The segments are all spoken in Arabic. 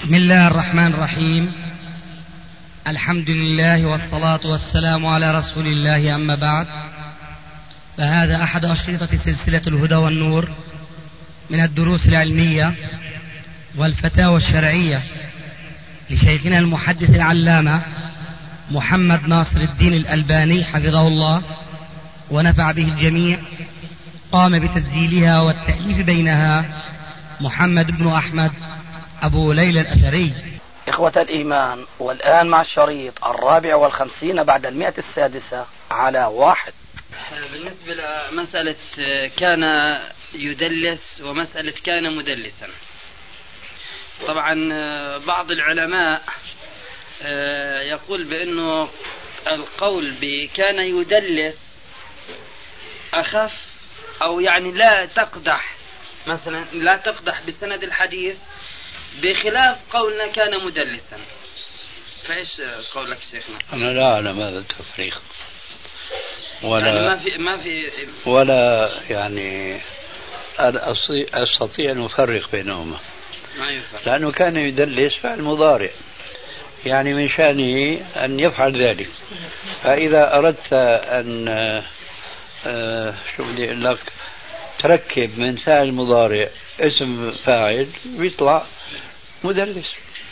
بسم الله الرحمن الرحيم. الحمد لله والصلاة والسلام على رسول الله، أما بعد، فهذا أحد أشرطة سلسلة الهدى والنور من الدروس العلمية والفتاوى الشرعية لشيخنا المحدث العلامة محمد ناصر الدين الألباني حفظه الله ونفع به الجميع. قام بتسجيلها والتأليف بينها محمد بن أحمد أبو ليلى الأثري. إخوة الإيمان، والآن مع الشريط 54 بعد 106 على 1. بالنسبة لمسألة كان يدلس ومسألة كان مدلسا، طبعا بعض العلماء يقول بأنه القول بكان يدلس أخف، أو يعني لا تقدح، مثلا لا تقدح بسند الحديث، بخلاف قولنا كان مدلسا. فايش قولك شيخنا؟ أنا لا أعلم هذا التفريق، ولا يعني ما في ولا يعني أستطيع أن أفرق بينهما، ما يفرق. لأنه كان يدلس فعل مضارع، يعني من شأنه أن يفعل ذلك. فإذا أردت أن شو بدي أقول لك تركب من فعل مضارع اسم فاعل بيطلع مدلس.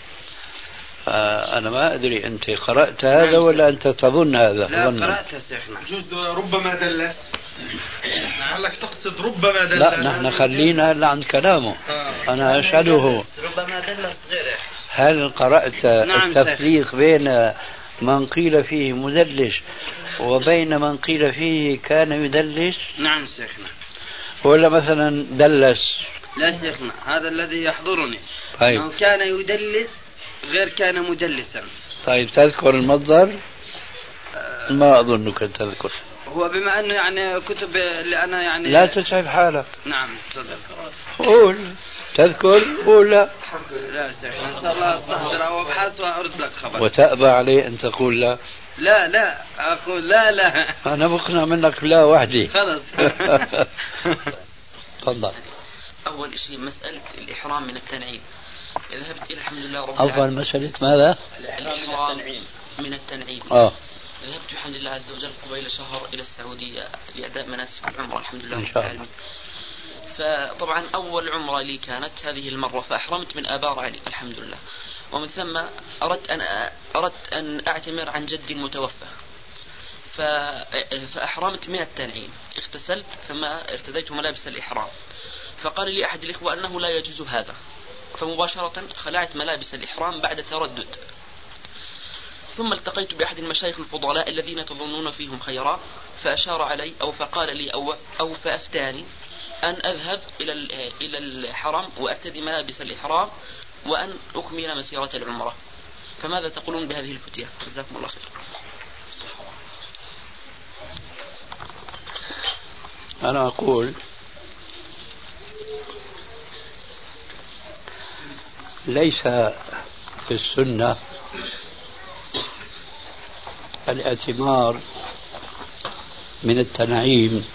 أنا ما أدري أنت قرأت هذا ولا أنت تظن هذا؟ لا قرأت شيخنا. جزء ربما دلس، لعلك تقصد ربما دلس. لا، نحن خلينا هلا عن كلامه. أنا أسأله ربما دلس غيره. هل قرأت التفريق بين من قيل فيه مدلس وبين من قيل فيه كان يدلس؟ نعم شيخنا. ولا مثلا دلس؟ لا شيخنا، هذا الذي يحضرني. طيب. أنه كان يدلس غير كان مدلسا. طيب، تذكر المصدر؟ ما أظنك تذكر. هو بما أنه يعني كتب اللي أنا يعني لا تتعب حالك. نعم تفضل. قول، تذكر قول لا. لا شيخنا، إن شاء الله أستحضر أو أبحث وأرد لك خبر. وتأبى عليه أن تقول لا؟ لا أقول لا. أنا مقنع منك لا وحدي. خلاص. تفضل. أول شيء مسألة الإحرام من التنعيم. ذهبت إلى الحمد لله رب أفضل العالمين. مسألة ماذا؟ الإحرام من التنعيم. ذهبت الحمد لله عز وجل قبيل شهر إلى السعودية لأداء مناسك العمرة الحمد لله رب العالمين. فطبعا أول عمرة لي كانت هذه المرة، فأحرمت من آبار علي الحمد لله، ومن ثم أردت أن أعتمر عن جدي المتوفى، فأحرمت من التنعيم. اغتسلت ثم ارتديت ملابس الإحرام، فقال لي أحد الإخوة أنه لا يجوز هذا، فمباشرة خلعت ملابس الإحرام بعد تردد. ثم التقيت بأحد المشايخ الفضلاء الذين تظنون فيهم خيرا، فأشار علي أو فقال لي أو فأفتاني أن أذهب إلى الحرم وأرتدي ملابس الإحرام وأن أكمل مسيرة العمرة. فماذا تقولون بهذه الفتية؟ جزاكم الله خير. أنا أقول ليس في السنة الاعتمار من التنعيم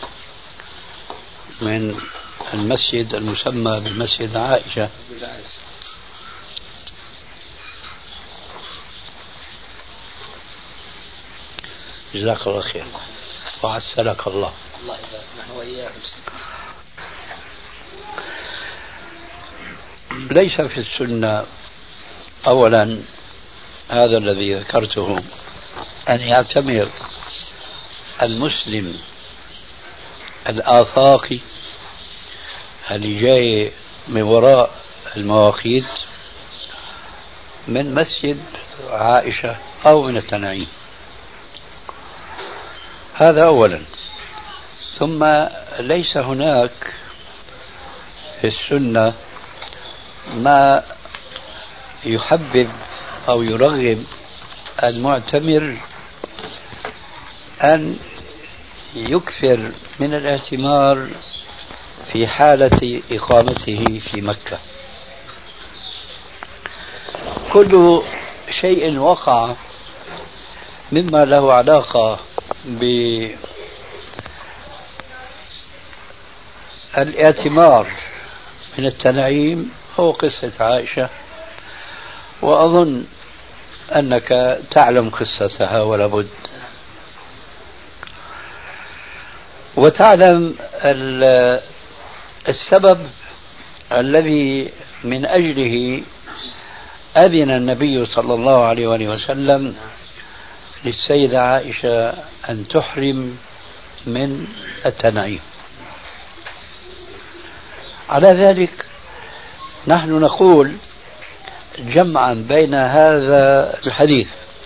من المسجد المسمى بمسجد عائشة، جزاك الله خير وعسلك الله. ليس في السنة أولا هذا الذي ذكرته، أن يعتمر المسلم الآفاقي اللي جاي من وراء المواقيت من مسجد عائشة أو من التنعيم. هذا أولا. ثم ليس هناك في السنة ما يحبب أو يرغب المعتمر أن يكثر من الاعتمار في حالة إقامته في مكة. كل شيء وقع مما له علاقة بالاعتمار من التنعيم هو قصة عائشة وأظن أنك تعلم قصتها ولا بد، وتعلم السبب الذي من أجله أذن النبي صلى الله عليه وسلم للسيدة عائشة أن تحرم من التنعيم. على ذلك نحن نقول جمعا بين هذا الحديث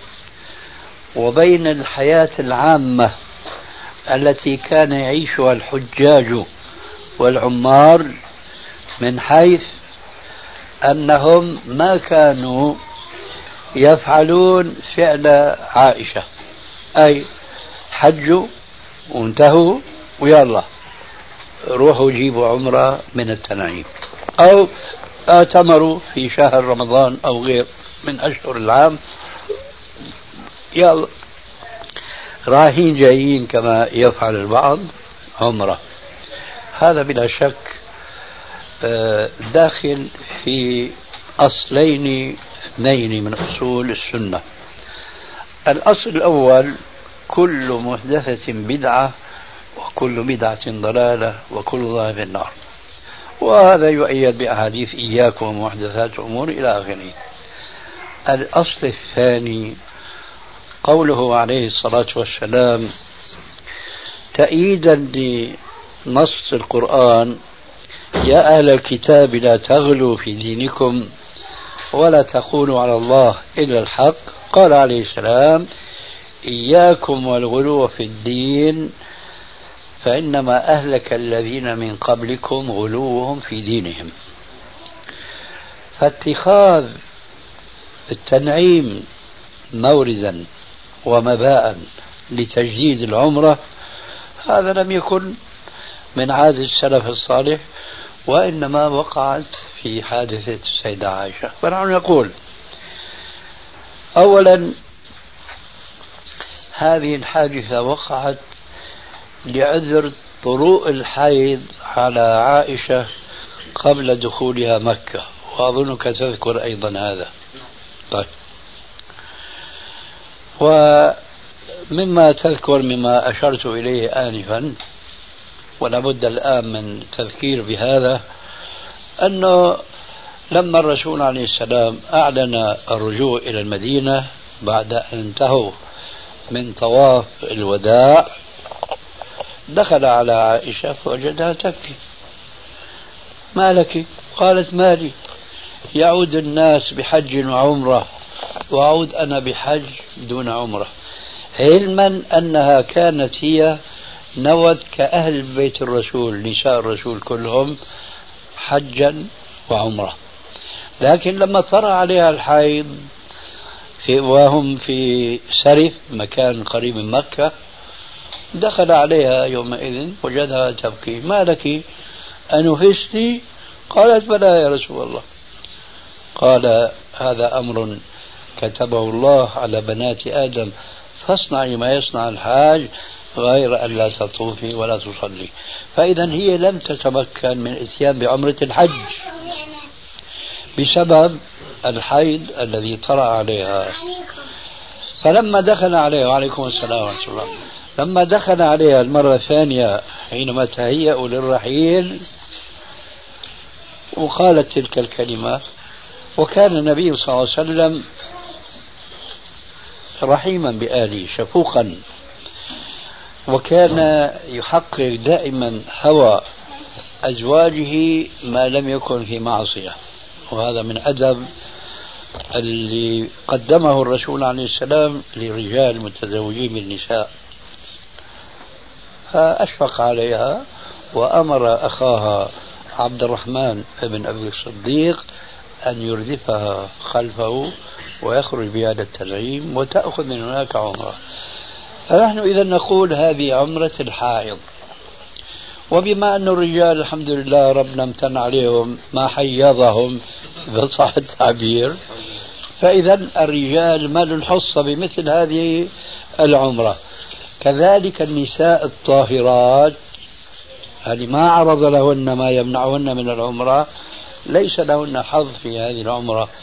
وبين الحياة العامة التي كان يعيشها الحجاج والعمار، من حيث أنهم ما كانوا يفعلون فعل عائشة، أي حجوا وانتهوا ويلا روحوا جيبوا عمرة من التنعيم، أو اعتمروا في شهر رمضان أو غير من أشهر العام، يلا رايحين جايين كما يفعل البعض عمرة. هذا بلا شك داخل في أصلين اثنين من أصول السنة. الأصل الأول: كل محدثة بدعة وكل بدعة ضلالة وكل ضلالة في النار، وهذا يؤيد بأحاديث إياكم ومحدثات الأمور إلى آخره. الأصل الثاني قوله عليه الصلاة والسلام تأييدا لنص القرآن: يا أهل الكتاب لا تغلوا في دينكم ولا تقولوا على الله إلا الحق. قال عليه السلام: إياكم والغلو في الدين فإنما أهلك الذين من قبلكم غلوهم في دينهم. فاتخاذ التنعيم موردا ومباء لتجديد العمرة هذا لم يكن من عادة السلف الصالح، وإنما وقعت في حادثة السيدة عائشة. فنحن نقول أولا هذه الحادثة وقعت لعذر طروء الحيض على عائشة قبل دخولها مكة، وأظنك تذكر أيضا هذا. طيب، ومما تذكر مما أشرت إليه آنفا ولا بد الآن من تذكير بهذا، أنه لما الرسول عليه السلام أعلن الرجوع إلى المدينة بعد أن انتهوا من طواف الوداع، دخل على عائشة فوجدها تبكي. ما لك؟ قالت: مالي، يعود الناس بحج وعمرة وأعود أنا بحج دون عمرة، علما أنها كانت هي نوت كأهل بيت الرسول نساء الرسول كلهم حجا وعمرة، لكن لما طرأ عليها الحيض وهم في سرف مكان قريب من مكة دخل عليها يومئذ وجدها تبكي. ما لك؟ أنفستي؟ قالت: بلى يا رسول الله. قال: هذا أمر كتبه الله على بنات آدم، فاصنعي ما يصنع الحاج غير أن لا تطوفي ولا تصلي. فإذا هي لم تتمكن من الاتيان بعمرة الحج بسبب الحيض الذي طرأ عليها. فلما دخل عليها، وعليكم السلام ورحمة الله، لما دخل عليها المرة الثانية حينما تهيأوا للرحيل وقالت تلك الكلمة، وكان النبي صلى الله عليه وسلم رحيما بآله شفوقا، وكان يحقق دائما هوى أزواجه ما لم يكن في معصية، وهذا من أدب اللي قدمه الرسول عليه السلام للرجال المتزوجين بالنساء. فأشفق عليها وأمر أخاها عبد الرحمن بن أبي الصديق أن يردفها خلفه ويخرج بها التنعيم وتأخذ من هناك عمرة. فنحن إذا نقول هذه عمرة الحائض، وبما أن الرجال الحمد لله ربنا امتن عليهم ما حيضهم بصح التعبير، فإذا الرجال ما لهم حصة بمثل هذه العمرة. كذلك النساء الطاهرات هذه ما عرض لهن ما يمنعهن من العمرة ليس لهن حظ في هذه العمرة،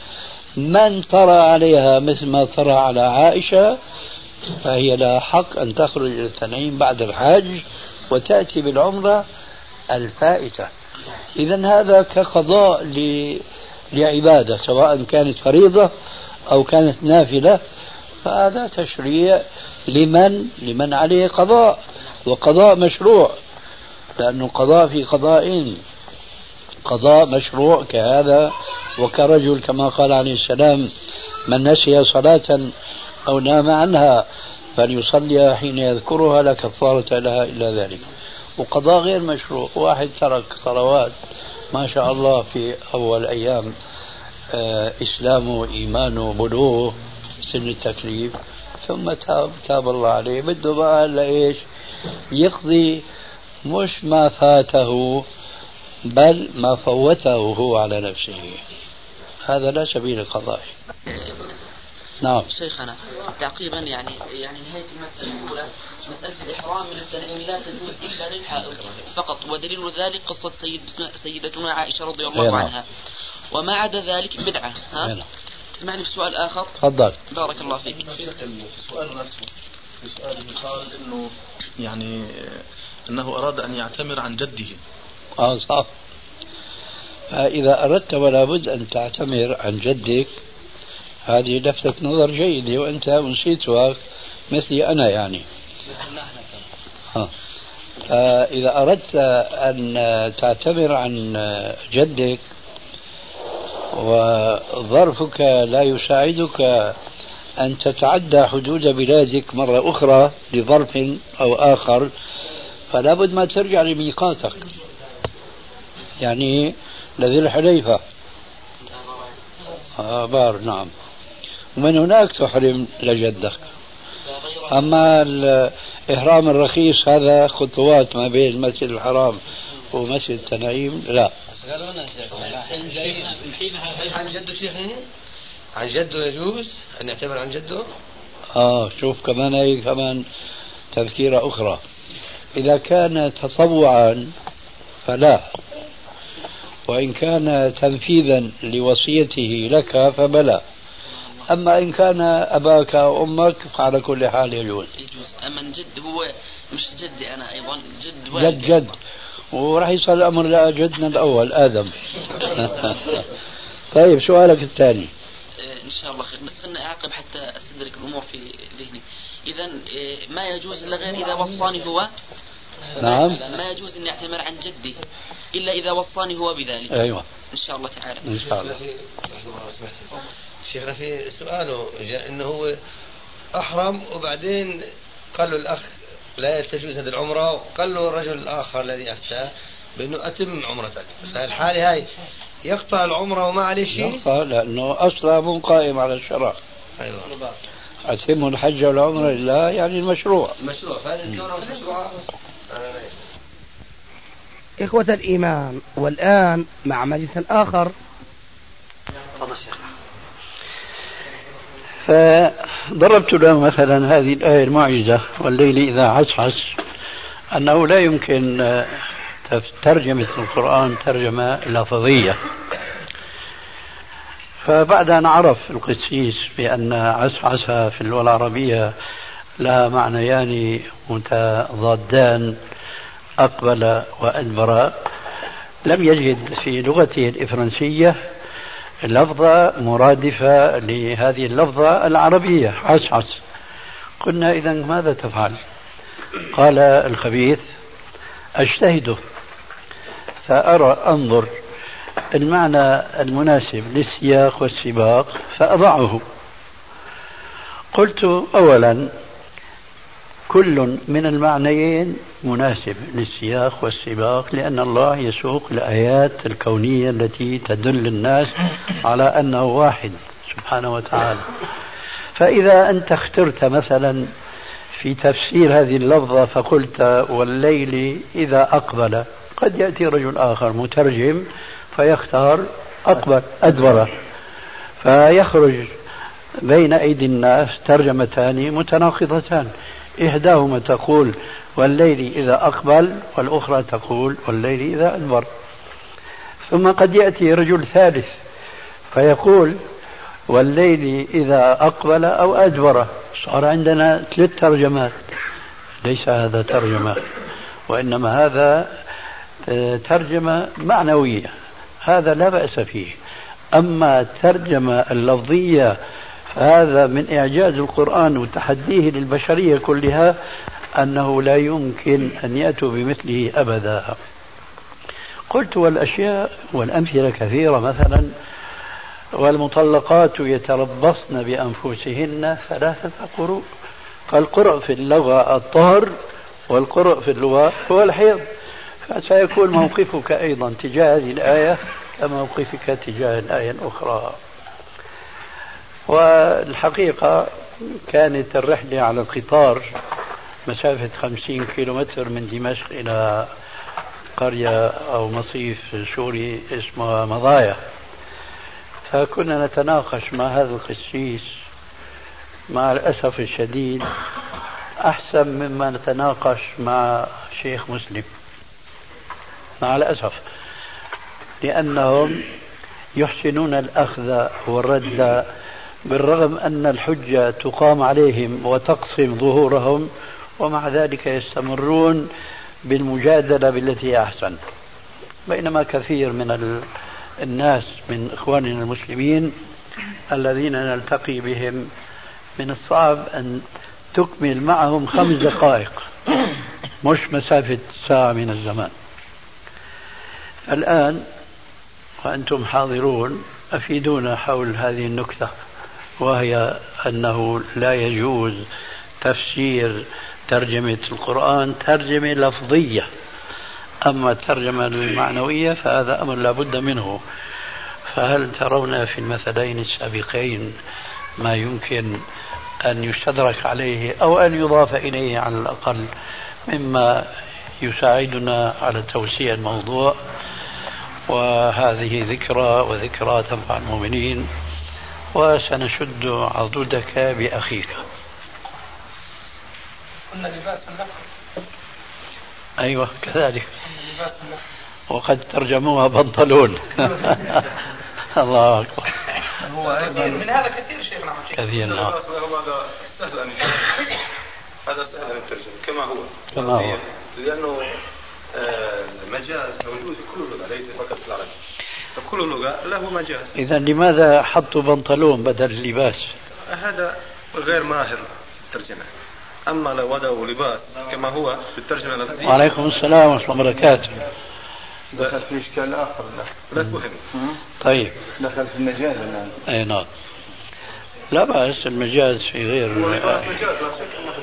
من طرى عليها مثل ما طرى على عائشة فهي لها حق أن تخرج إلى التنعيم بعد الحج وتأتي بالعمرة الفائتة. إذن هذا كقضاء لعبادة سواء كانت فريضة أو كانت نافلة، فهذا تشريع لمن عليه قضاء، وقضاء مشروع، لأنه قضاء في قضاء، قضاء مشروع كهذا وكرجل كما قال عليه السلام: من نسي صلاة أو نام عنها فليصلي حين يذكرها لا كفارة لها إلا ذلك. وقضاء غير مشروع، واحد ترك صلوات ما شاء الله في أول أيام إسلامه وإيمانه وبلوغه سن التكليف، ثم تاب الله عليه، بده بقى لإيش؟ يقضي مش ما فاته بل ما فوته هو على نفسه. هذا لا سبيل القضاء. نعم شيخنا، تعقيبا يعني نهاية المسألة الأولى، مسألة الإحرام من التنعيم لا تجوز إلا للحائض فقط، ودليل ذلك قصة سيدتنا عائشة رضي الله عنها، وما عدا ذلك بدعة. تسمعني في سؤال آخر؟ تفضل. بارك الله فيك. السؤال نفسه، في سؤال قال إنه يعني أنه أراد أن يعتمر عن جده. صح. فإذا أردت ولا بد أن تعتمر عن جدك، هذه لفتة نظر جيدة وأنت نسيتها مثلي أنا يعني. فإذا أردت أن تعتمر عن جدك وظرفك لا يساعدك أن تتعدى حدود بلادك مرة أخرى لظرف أو آخر، فلا بد ما ترجع لميقاتك، يعني لذي الحليفة بار. نعم. ومن هناك تحرم لجدك. أما الإحرام الرخيص هذا خطوات ما بين المسجد الحرام ومسجد التنعيم لا. عن جده شيخنا، عن جده يجوز أن يعتبر عن جده. شوف كمان هي كمان تذكيرة أخرى. إذا كان تطوعا فلا، وإن كان تنفيذا لوصيته لك فبلا. أما إن كان أباك أو أمك فعلى كل حال يجوز. أما الجد هو مش جدي أنا أيضا، جد جد وراح يصل الأمر لجدنا الأول آدم. طيب سؤالك الثاني. إن شاء الله خير، بس خلنا أعقب حتى أستدرك الأمور في ذهني. إذا ما يجوز إلا غير إذا وصاني هو. نعم. ما يجوز أن يعتمر عن جدي إلا إذا وصاني هو بذلك. أيوة إن شاء الله تعالى. إن شاء الله. شيخنا في سؤاله إنه هو أحرم وبعدين قال له الأخ لا تجوز هذه العمرة، وقال له الرجل الآخر الذي أفتى بأنه أتم عمرتك. فالحالة هاي يقطع العمرة وما عليه شيء؟ يقطع لأنه أصلا مو قائم على الشرع. أيوة. أتم الحج والعمرة لله يعني المشروع. فهذا المشروع. إخوة الإيمان، والآن مع مجلس آخر. فضربت له مثلا هذه الآية المعجزة: والليل إذا عسعس، أنه لا يمكن ترجمة القرآن ترجمة لفظية. فبعد أن عرف القسيس بأن عسعس في اللغة العربية لها معنيان متضادان، أقبل وأدبر، لم يجد في لغته الإفرنسية لفظة مرادفة لهذه اللفظة العربية عسعس. قلنا إذن ماذا تفعل؟ قال الخبيث: أجتهد أنظر المعنى المناسب للسياق والسباق فأضعه. قلت: أولا كل من المعنيين مناسب للسياق والسباق، لأن الله يسوق الآيات الكونية التي تدل الناس على أنه واحد سبحانه وتعالى. فإذا أنت اخترت مثلا في تفسير هذه اللفظة فقلت: والليل إذا أقبل، قد يأتي رجل آخر مترجم فيختار أقبل أدبر، فيخرج بين أيدي الناس ترجمتان متناقضتان، إحداهما تقول والليل إذا أقبل، والأخرى تقول والليل إذا أدبر. ثم قد يأتي رجل ثالث فيقول والليل إذا أقبل أو أدبر. صار عندنا 3 ترجمات. ليس هذا ترجمة، وإنما هذا ترجمة معنوية، هذا لا بأس فيه. أما الترجمة اللفظية هذا من إعجاز القرآن وتحديه للبشرية كلها أنه لا يمكن أن يأتوا بمثله أبدا. قلت والأشياء والأمثلة كثيرة، مثلا والمطلقات يتربصن بأنفسهن 3 قروء. فالقرء في اللغة الطهر، والقرء في اللغة هو الحيض. فسيكون موقفك أيضا تجاه هذه الآية كموقفك تجاه الآية الأخرى. والحقيقة كانت الرحلة على القطار مسافة 50 كيلومتر من دمشق إلى قرية أو مصيف سوري اسمها مضايا. فكنا نتناقش مع هذا القسيس، مع الأسف الشديد أحسن مما نتناقش مع شيخ مسلم، مع الأسف، لأنهم يحسنون الأخذ والرد بالرغم أن الحجة تقام عليهم وتقسم ظهورهم، ومع ذلك يستمرون بالمجادلة بالتي أحسن. بينما كثير من الناس من إخواننا المسلمين الذين نلتقي بهم من الصعب أن تكمل معهم 5 دقائق، مش مسافة ساعة من الزمان. الآن وأنتم حاضرون أفيدونا حول هذه النكتة، وهي أنه لا يجوز تفسير ترجمة القرآن ترجمة لفظية، أما الترجمة المعنوية فهذا أمر لا بد منه. فهل ترون في المثلين السابقين ما يمكن أن يستدرك عليه أو أن يضاف إليه على الأقل مما يساعدنا على توسيع الموضوع؟ وهذه ذكرى، وذكرى تنفع المؤمنين، وسنشد عضدك بأخيك. قلنا لباس اللحم. أيوة كذلك، وقد ترجموها بنطلون. الله أكبر. هو أيضا من هذا كثير شيخنا، كثير. نعم. هذا سهل أن هذا سهل أن يترجم كما هو لأنه المجاز موجود في كل لغة، ليس فقط في العربية، فكل لغة له مجاز. إذا لماذا حطوا بنطلون بدل اللباس؟ هذا غير ماهر الترجمة. أما لو وضعوا لباس كما هو في الترجمة اللفظية. وعليكم السلام ورحمة الله وبركاته. دخل في إشكال آخر. لا مهم. طيب دخل في المجاز الآن. أي نعم، لا بأس المجاز في غير مجاز، لا شك أنه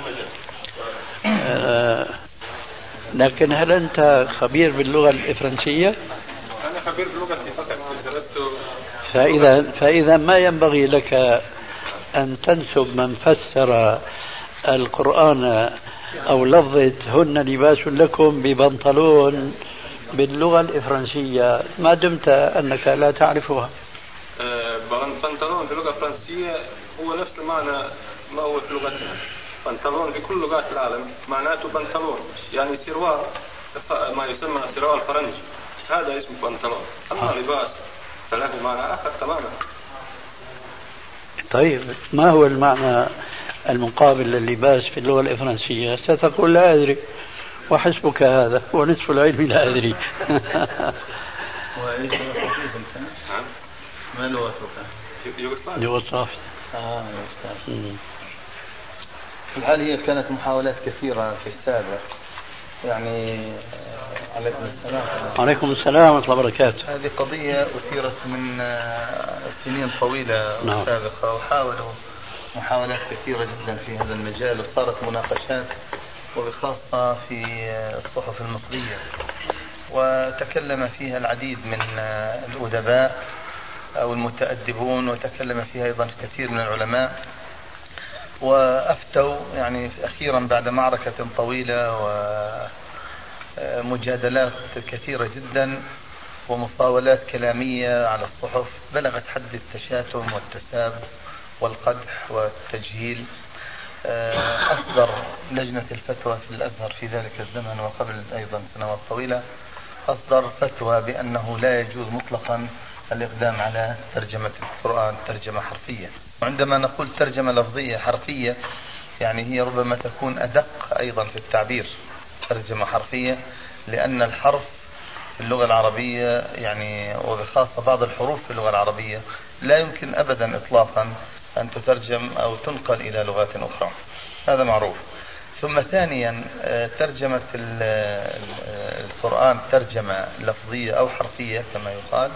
مجاز. لكن هل أنت خبير باللغة الفرنسية؟ أنا خبير بلغتي فقط، درست. فإذا ما ينبغي لك أن تنسب من فسر القرآن أو لفظة هن لباس لكم ببنطلون باللغة الفرنسية ما دمت أنك لا تعرفها. بنطلون في اللغة الفرنسية هو نفس المعنى ما هو في لغتنا. بنطلون في كل لغات العالم معناته بنطلون، يعني سروال، ما يسمى سروال فرنجي، هذا اسمه بنطلون. أما لباس فله معنى آخر تماما. طيب ما هو المعنى المقابل لللباس في اللغة الفرنسية؟ ستقول لا أدري، وحسبك هذا ونصف العلم لا أدري. ما لغتك؟ يوغوسلافيا. في الحال هي كانت محاولات كثيرة في السابق، يعني عليكم السلام. عليكم السلام ورحمة الله وبركاته. هذه قضية أثيرت من سنين طويلة سابقة، وحاولوا محاولات كثيرة جدا في هذا المجال، وصارت مناقشات وبخاصة في الصحف المصرية، وتكلم فيها العديد من الأدباء أو المتأدبون، وتكلم فيها أيضا كثير من العلماء، وأفتوا يعني أخيرا بعد معركة طويلة ومجادلات كثيرة جدا ومطاولات كلامية على الصحف بلغت حد التشاتم والتساب والقدح والتجهيل. أصدر لجنة الفتوى في الأزهر في ذلك الزمن وقبل أيضا سنوات طويلة أصدر فتوى بأنه لا يجوز مطلقا الإقدام على ترجمة القرآن ترجمة حرفية. وعندما نقول ترجمة لفظية حرفية يعني هي ربما تكون أدق أيضا في التعبير ترجمة حرفية، لأن الحرف في اللغة العربية يعني وبخاصة بعض الحروف في اللغة العربية لا يمكن أبدا إطلاقا أن تترجم أو تنقل إلى لغات أخرى، هذا معروف. ثم ثانيا ترجمة القرآن ترجمة لفظية أو حرفية كما يقال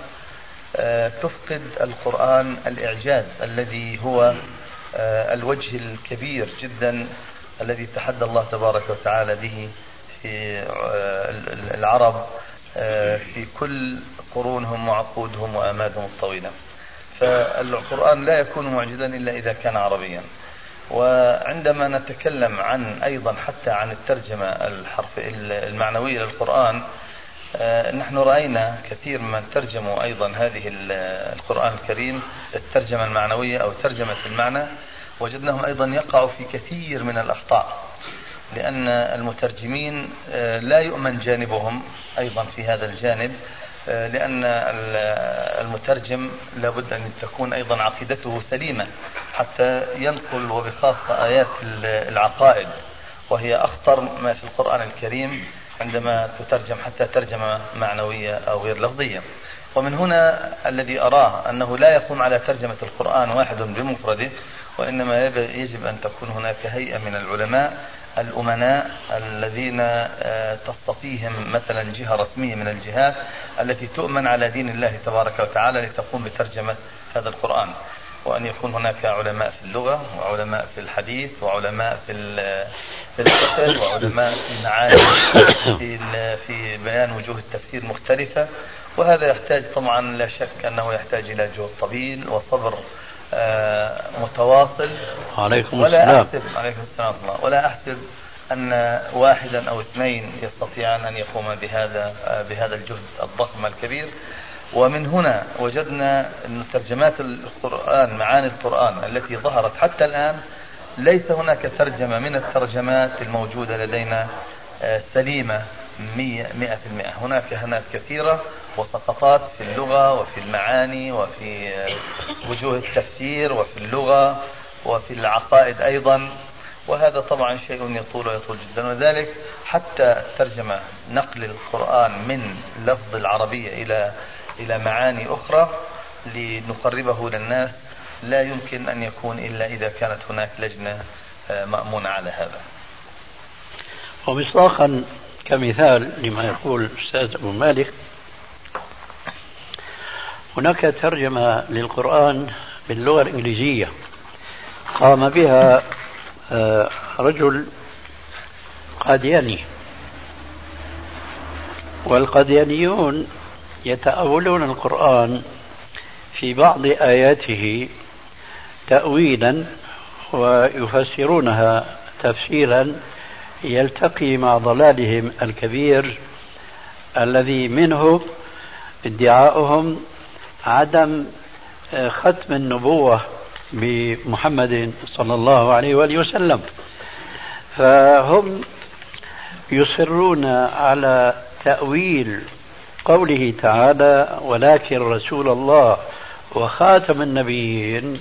تفقد القرآن الإعجاز الذي هو الوجه الكبير جدا الذي تحدى الله تبارك وتعالى به في العرب في كل قرونهم وعقودهم وآمادهم الطويلة. فالقرآن لا يكون معجزا إلا إذا كان عربيا. وعندما نتكلم عن أيضا حتى عن الترجمة المعنوية للقرآن، نحن رأينا كثير من ترجموا أيضا هذه القرآن الكريم الترجمة المعنوية أو ترجمة المعنى، وجدناهم أيضا يقعوا في كثير من الأخطاء، لأن المترجمين لا يؤمن جانبهم أيضا في هذا الجانب، لأن المترجم لابد أن تكون أيضا عقيدته سليمة حتى ينقل، وبخاصة آيات العقائد وهي أخطر ما في القرآن الكريم عندما تترجم حتى ترجمة معنوية أو غير لفظية. ومن هنا الذي أراه أنه لا يقوم على ترجمة القرآن واحد بمفرده، وإنما يجب أن تكون هناك هيئة من العلماء الأمناء الذين تصطفيهم مثلا جهة رسمية من الجهات التي تؤمن على دين الله تبارك وتعالى لتقوم بترجمة هذا القرآن، وأن يكون هناك علماء في اللغة وعلماء في الحديث وعلماء في الفقه وعلماء في المعاني في بيان وجوه التفسير مختلفة. وهذا يحتاج طبعا لا شك أنه يحتاج إلى جهد طويل وصبر متواصل. ولا أحسب أن واحدا أو اثنين يستطيعان أن يقوم بهذا الجهد الضخم الكبير. ومن هنا وجدنا أن ترجمات القرآن معاني القرآن التي ظهرت حتى الآن ليس هناك ترجمة من الترجمات الموجودة لدينا سليمة 100%. هناك كثيرة وسقطات في اللغة وفي المعاني وفي وجوه التفسير وفي اللغة وفي العقائد أيضا، وهذا طبعا شيء يطول جدا. وذلك حتى ترجمة نقل القرآن من لفظ العربية إلى معاني أخرى لنقربه للناس لا يمكن أن يكون إلا إذا كانت هناك لجنة مأمونة على هذا. ومصداقا كمثال لما يقول الأستاذ أبو مالك، هناك ترجمة للقرآن باللغة الإنجليزية قام بها رجل قادياني، والقاديانيون يتأولون القرآن في بعض آياته تأويلا ويفسرونها تفسيرا يلتقي مع ضلالهم الكبير الذي منه ادعاؤهم عدم ختم النبوة بمحمد صلى الله عليه وآله وسلم. فهم يصرون على تأويل قوله تعالى ولكن رسول الله وخاتم النبيين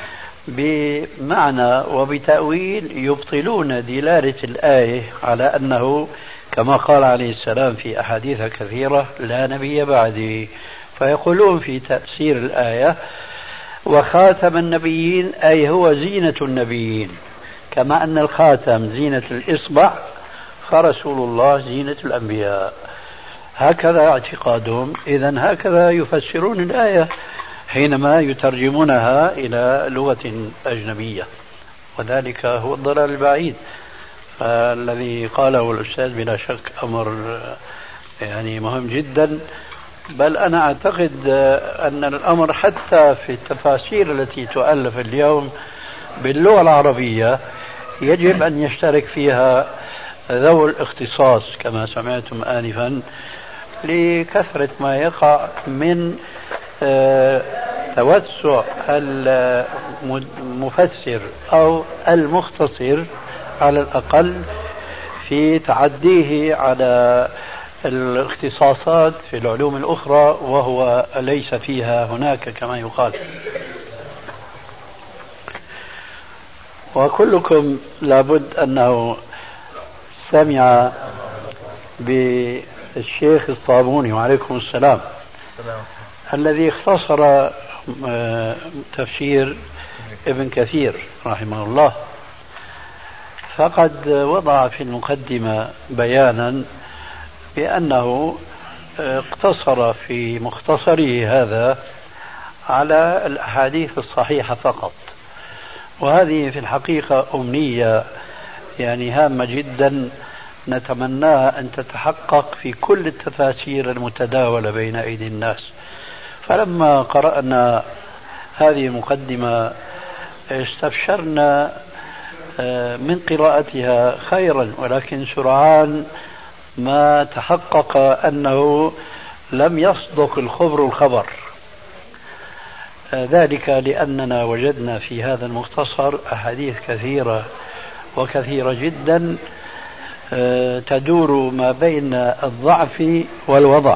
بمعنى وبتأويل يبطلون دلالة الآية على أنه كما قال عليه السلام في أحاديث كثيرة لا نبي بعدي، فيقولون في تفسير الآية وخاتم النبيين أي هو زينة النبيين، كما أن الخاتم زينة الإصبع فرسول الله زينة الأنبياء. هكذا اعتقادهم. إذن هكذا يفسرون الآية حينما يترجمونها إلى لغة أجنبية، وذلك هو الضلال البعيد. الذي قاله الأستاذ بلا شك أمر يعني مهم جدا، بل أنا أعتقد أن الأمر حتى في التفاسير التي تؤلف اليوم باللغة العربية يجب أن يشترك فيها ذوي الاختصاص كما سمعتم آنفا، لكثرة ما يقع من توسع المفسر أو المختصر على الأقل في تعديه على الاختصاصات في العلوم الأخرى وهو ليس فيها هناك كما يقال. وكلكم لابد أنه سمع بالشيخ الصابوني وعليكم السلام الذي اختصر تفسير ابن كثير رحمه الله، فقد وضع في المقدمة بيانا بأنه اقتصر في مختصره هذا على الأحاديث الصحيحة فقط، وهذه في الحقيقة أمنية يعني هامة جدا نتمناها أن تتحقق في كل التفاسير المتداولة بين أيدي الناس. فلما قرأنا هذه المقدمة استبشرنا من قراءتها خيرا، ولكن سرعان ما تحقق أنه لم يصدق الخبر، ذلك لأننا وجدنا في هذا المختصر أحاديث كثيرة وكثيرة جدا تدور ما بين الضعف والوضع،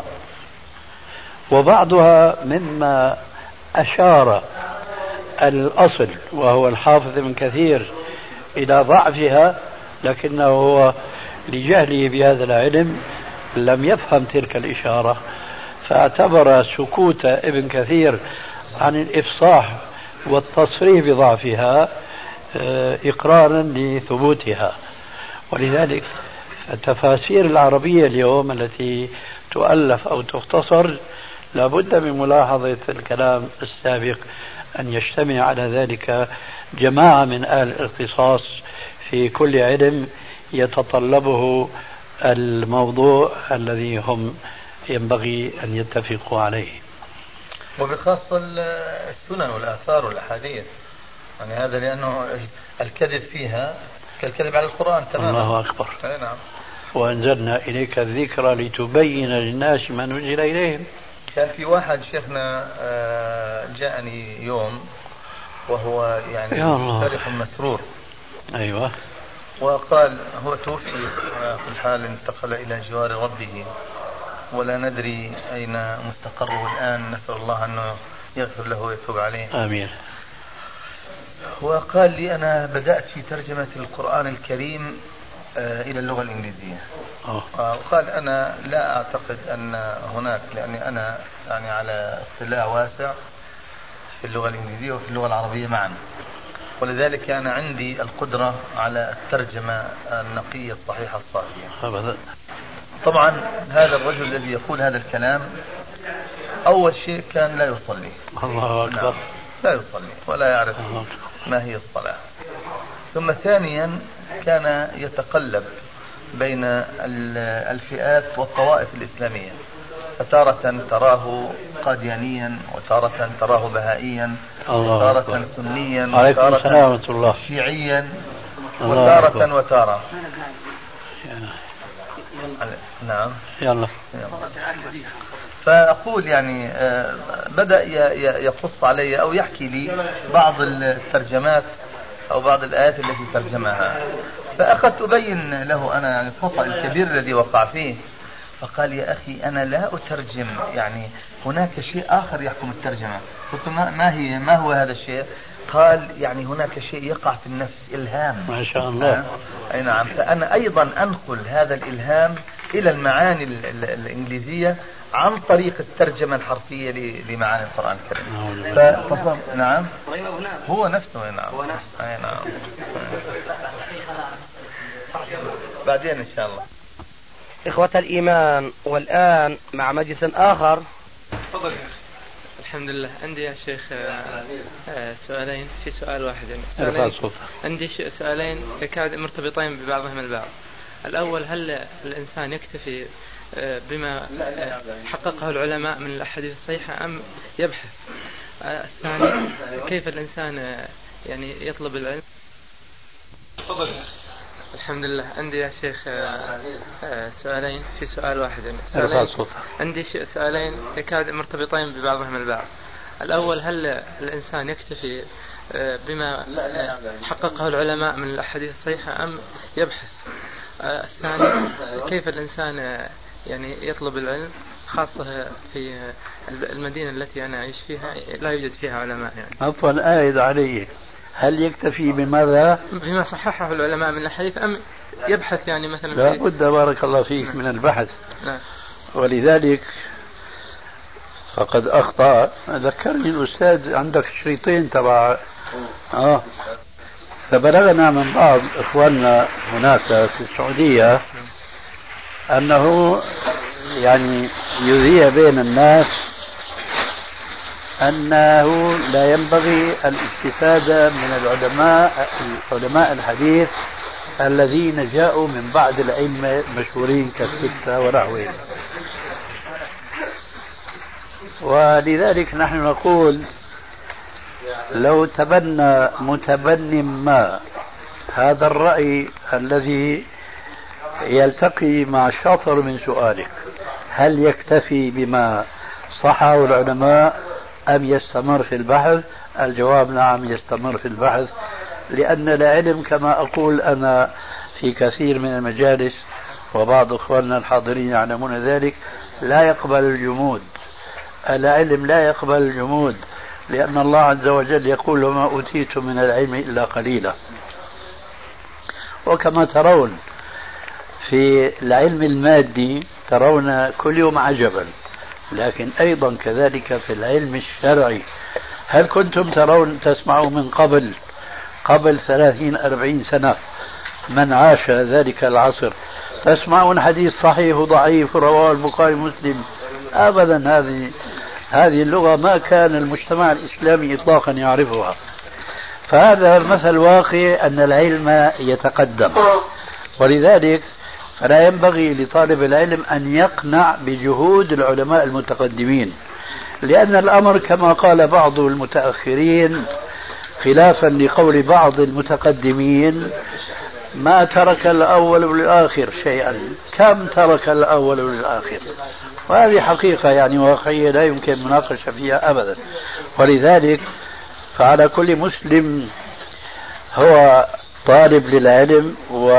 وبعضها مما أشار الأصل وهو الحافظ ابن كثير إلى ضعفها، لكنه هو لجهله بهذا العلم لم يفهم تلك الإشارة، فاعتبر سكوت ابن كثير عن الإفصاح والتصريح بضعفها إقرارا لثبوتها. ولذلك التفاسير العربية اليوم التي تؤلف أو تختصر لابد من ملاحظة الكلام السابق أن يجتمع على ذلك جماعة من أهل الاختصاص في كل علم يتطلبه الموضوع الذي هم ينبغي أن يتفقوا عليه. وبخاصة السنن والآثار والأحاديث، يعني هذا لأنه الكذب فيها كالكذب على القرآن تماما. الله أكبر. نعم. وأنزلنا إليك الذكر لتبين للناس ما نزل إليهم. كان في واحد شيخنا جاءني يوم وهو يعني فرح مسرور. أيوة. وقال هو توفي في الحال انتقل إلى جوار ربه ولا ندري أين مستقره الآن، نسأل الله أنه يغفر له ويتوب عليه. آمين. وقال لي أنا بدأت في ترجمة القرآن الكريم إلى اللغة الإنجليزية. وقال أنا لا أعتقد أن هناك، لأني أنا يعني على اطلاع واسع في اللغة الإنجليزية وفي اللغة العربية معا، ولذلك أنا عندي القدرة على الترجمة النقية الصحيحة الصافية. طبعا هذا الرجل الذي يقول هذا الكلام أول شيء كان لا يصلي. الله أكبر. نعم. لا يصلي ولا يعرف ما هي الصلاة. ثم ثانيا كان يتقلب بين الفئات والطوائف الإسلامية، فتارة تراه قاديانيا وتارة تراه بهائيا وتارة سنيا وتارة شيعيا وتارة نعم. يلا. فأقول يعني بدأ يقص علي أو يحكي لي بعض الترجمات أو بعض الآيات التي ترجمها، فأخذت أبين له أنا يعني الخطأ الكبير الذي وقع فيه. فقال يا أخي أنا لا أترجم، يعني هناك شيء آخر يحكم الترجمة. قلت ما هو هذا الشيء؟ قال يعني هناك شيء يقع في النفس، إلهام. ما شاء الله. أي نعم. فأنا أيضا أنقل هذا الإلهام إلى المعاني الإنجليزية عن طريق الترجمة الحرفية لمعاني القرآن الكريم. نعم هو نفسه. نعم. أي نعم. بعدين إن شاء الله. إخوة الإيمان، والآن مع مجلس آخر. تفضل. الحمد لله. عندي يا شيخ سؤالين في سؤال واحد، يعني عندي سؤالين يكاد مرتبطين ببعضهم البعض. الأول هل الإنسان يكتفي بما حققه العلماء من الأحاديث الصحيحة أم يبحث؟ الثاني كيف الإنسان يعني يطلب العلم؟ تفضل. الحمد لله. عندي يا شيخ سؤالين في سؤال واحد، يعني عندي سؤالين يكاد مرتبطين ببعضهم البعض. الأول هل الإنسان يكتفي بما حققه العلماء من الأحاديث الصحيحة أم يبحث؟ الثاني كيف الإنسان يعني يطلب العلم، خاصة في المدينة التي أنا أعيش فيها لا يوجد فيها علماء يعني. عفوا آيد عليه، هل يكتفي بماذا؟ بما صححه العلماء من الحديث أم يبحث يعني مثلا؟ لا بد بارك الله فيك من البحث. لا. ولذلك فقد أخطأ. ذكرني الأستاذ عندك شريطين تبع فبلغنا من بعض إخواننا هناك في السعودية أنه يعني يذيع بين الناس أنه لا ينبغي الاستفادة من علماء الحديث الذين جاءوا من بعد الأئمة المشهورين كالستة ونحوهم. ولذلك نحن نقول لو تبنى متبن ما هذا الرأي الذي يلتقي مع شطر من سؤالك، هل يكتفي بما صححه العلماء أم يستمر في البحث؟ الجواب نعم، يستمر في البحث، لأن العلم كما أقول أنا في كثير من المجالس وبعض أخواننا الحاضرين يعلمون ذلك، لا يقبل الجمود. العلم لا يقبل الجمود، لأن الله عز وجل يقول وما أوتيتم من العلم إلا قليلا. وكما ترون في العلم المادي ترون كل يوم عجبا، لكن أيضا كذلك في العلم الشرعي. هل كنتم تسمعوا من قبل 30-40 سنة من عاش ذلك العصر تسمعون حديث صحيح وضعيف رواه البخاري ومسلم؟ أبدا. هذه اللغة ما كان المجتمع الإسلامي إطلاقا يعرفها. فهذا مثل واقع أن العلم يتقدم، ولذلك فلا ينبغي لطالب العلم أن يقنع بجهود العلماء المتقدمين، لأن الأمر كما قال بعض المتأخرين خلافا لقول بعض المتقدمين ما ترك الأول والآخر شيئا، كم ترك الأول والآخر، وهذه حقيقة يعني واقعية لا يمكن مناقشة فيها أبدا. ولذلك فعلى كل مسلم هو طالب للعلم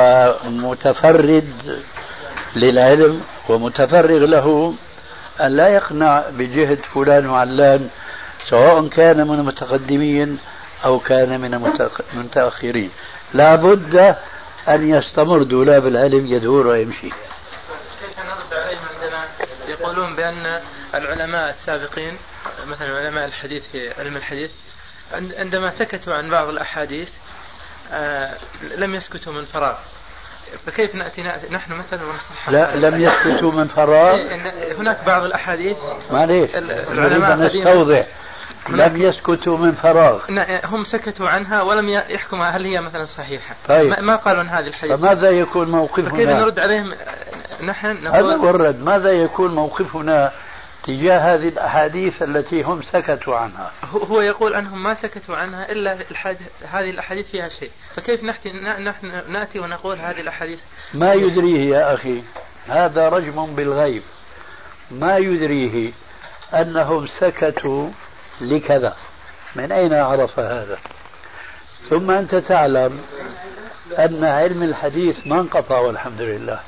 ومتفرد للعلم ومتفرغ له أن لا يقنع بجهد فلان وعلان، سواء كان من المتقدمين أو كان من المتأخرين. لا بد أن يستمر دولاب العلم يدور ويمشي. كيف نرد عليهم عندما يقولون بأن العلماء السابقين مثلا علماء الحديث في علم الحديث عندما سكتوا عن بعض الأحاديث لم يسكتوا من فراغ، فكيف نأتي نحن مثلا ونصحح؟ لا، لم يسكتوا من فراغ. هناك بعض الأحاديث معليش العلماء نستوضح، لم يسكتوا من فراغ، هم سكتوا عنها ولم يحكموا هل هي مثلا صحيحة. طيب. ما قالوا عن هذه الحديث. فماذا يكون موقفنا؟ كيف نرد عليهم نحن؟ هذا ورد. ماذا يكون موقفنا تجاه هذه الأحاديث التي هم سكتوا عنها؟ هو يقول أنهم ما سكتوا عنها إلا هذه الأحاديث فيها شيء، فكيف نحن نأتي ونقول هذه الأحاديث؟ ما يدريه يا أخي، هذا رجم بالغيب، ما يدريه أنهم سكتوا لكذا، من أين عرف هذا؟ ثم أنت تعلم أن علم الحديث ما انقطع والحمد لله.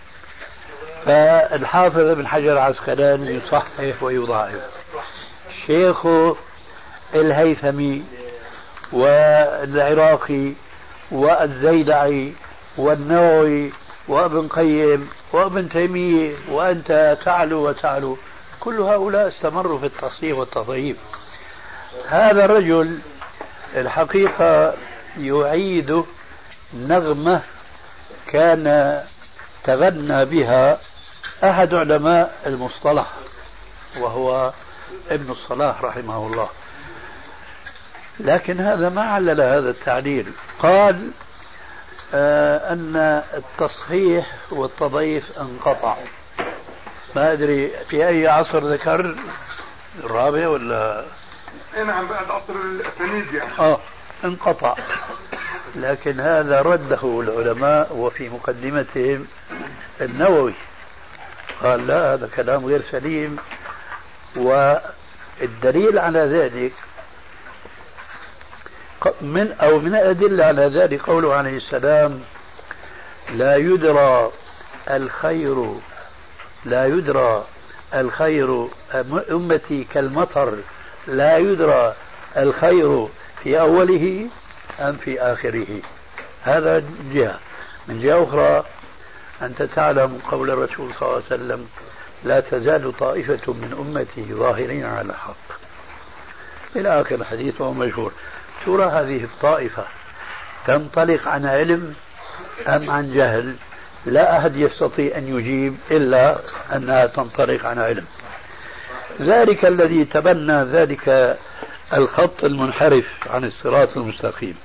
فالحافظ ابن حجر العسقلاني يصحح ويضاعف، شيخ الهيثمي والعراقي والزيدعي والنووي وابن قيم وابن تيمية وأنت تعلو وتعلو، كل هؤلاء استمروا في التصحيح والتضعيف. هذا الرجل الحقيقة يعيد نغمة كان تغنى بها أحد علماء المصطلح وهو ابن الصلاح رحمه الله، لكن هذا ما علل هذا التعليل. قال أن التصحيح والتضعيف انقطع. ما أدري في أي عصر ذكر، الرابع ولا؟ نعم بعد عصر الأسانيد يعني. انقطع. لكن هذا رده العلماء، وفي مقدمتهم النووي قال لا، هذا كلام غير سليم. والدليل على ذلك من الأدلة على ذلك قوله عليه السلام لا يدرى الخير لا يدرى الخير، أمتي كالمطر لا يدرى الخير في أوله أم في آخره. هذا جهة. من جهة أخرى أنت تعلم قول الرسول صلى الله عليه وسلم: لا تزال طائفة من أمتي ظاهرين على الحق، إلى آخر الحديث وهو مشهور. ترى هذه الطائفة تنطلق عن علم أم عن جهل؟ لا أحد يستطيع أن يجيب إلا أنها تنطلق عن علم. ذلك الذي تبنى ذلك الخط المنحرف عن الصراط المستقيم،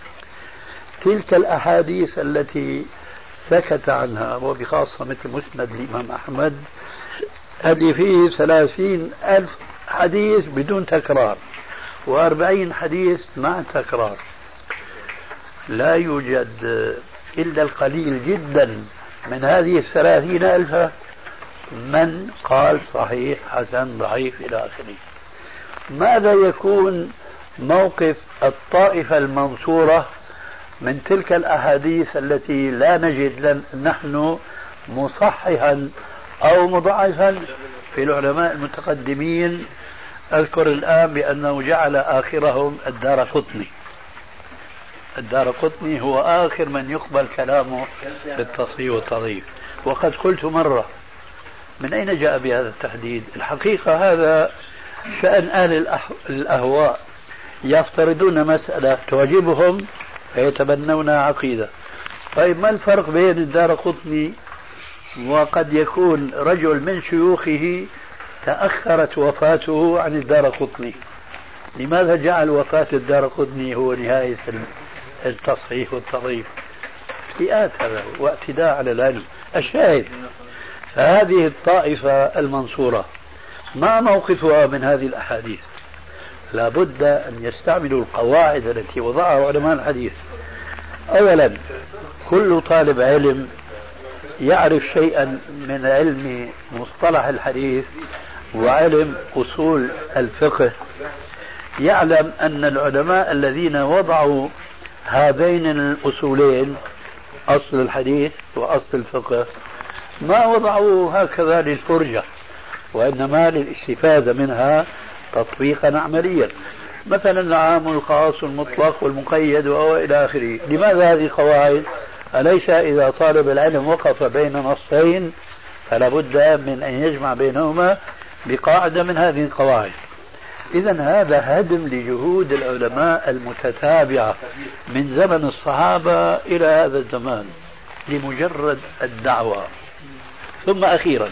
تلك الأحاديث التي سكت عنها، وبخاصة مثل مسند الإمام أحمد اللي فيه 30,000 حديث بدون تكرار و40 حديث مع تكرار. لا يوجد إلا القليل جدا من هذه 30,000 من قال صحيح حسن ضعيف إلى آخره. ماذا يكون موقف الطائفة المنصورة من تلك الأحاديث التي لا نجد نحن مصححا أو مضاعفا في العلماء المتقدمين؟ أذكر الآن بأنه جعل آخرهم الدارقطني. الدارقطني هو آخر من يقبل كلامه بالتصحيح والتضعيف. وقد قلت مرة: من أين جاء بهذا التحديد؟ الحقيقة هذا شأن أهل الأهواء، يفترضون مسألة تعجبهم فيتبنون عقيدة. طيب ما الفرق بين الدارقطني وقد يكون رجل من شيوخه تأخرت وفاته عن الدارقطني؟ لماذا جعل وفاة الدارقطني هو نهاية التصحيح والتضعيف؟ افتئات هذا واعتداء على العلم. الشاهد، فهذه الطائفة المنصورة ما موقفها من هذه الأحاديث؟ لابد أن يستعملوا القواعد التي وضعها علماء الحديث. أولا، كل طالب علم يعرف شيئا من علم مصطلح الحديث وعلم أصول الفقه يعلم أن العلماء الذين وضعوا هذين الأصولين، أصل الحديث وأصل الفقه، ما وضعوا هكذا للفرجة، وإنما للاستفادة منها تطبيقا عمليا. مثلا العام والخاص والمطلق والمقيد وإلى آخره. لماذا هذه القواعد؟ أليس إذا طالب العلم وقف بين نصين فلا بد من أن يجمع بينهما بقاعدة من هذه القواعد. إذن هذا هدم لجهود العلماء المتتابعة من زمن الصحابة إلى هذا الزمان لمجرد الدعوة. ثم أخيرا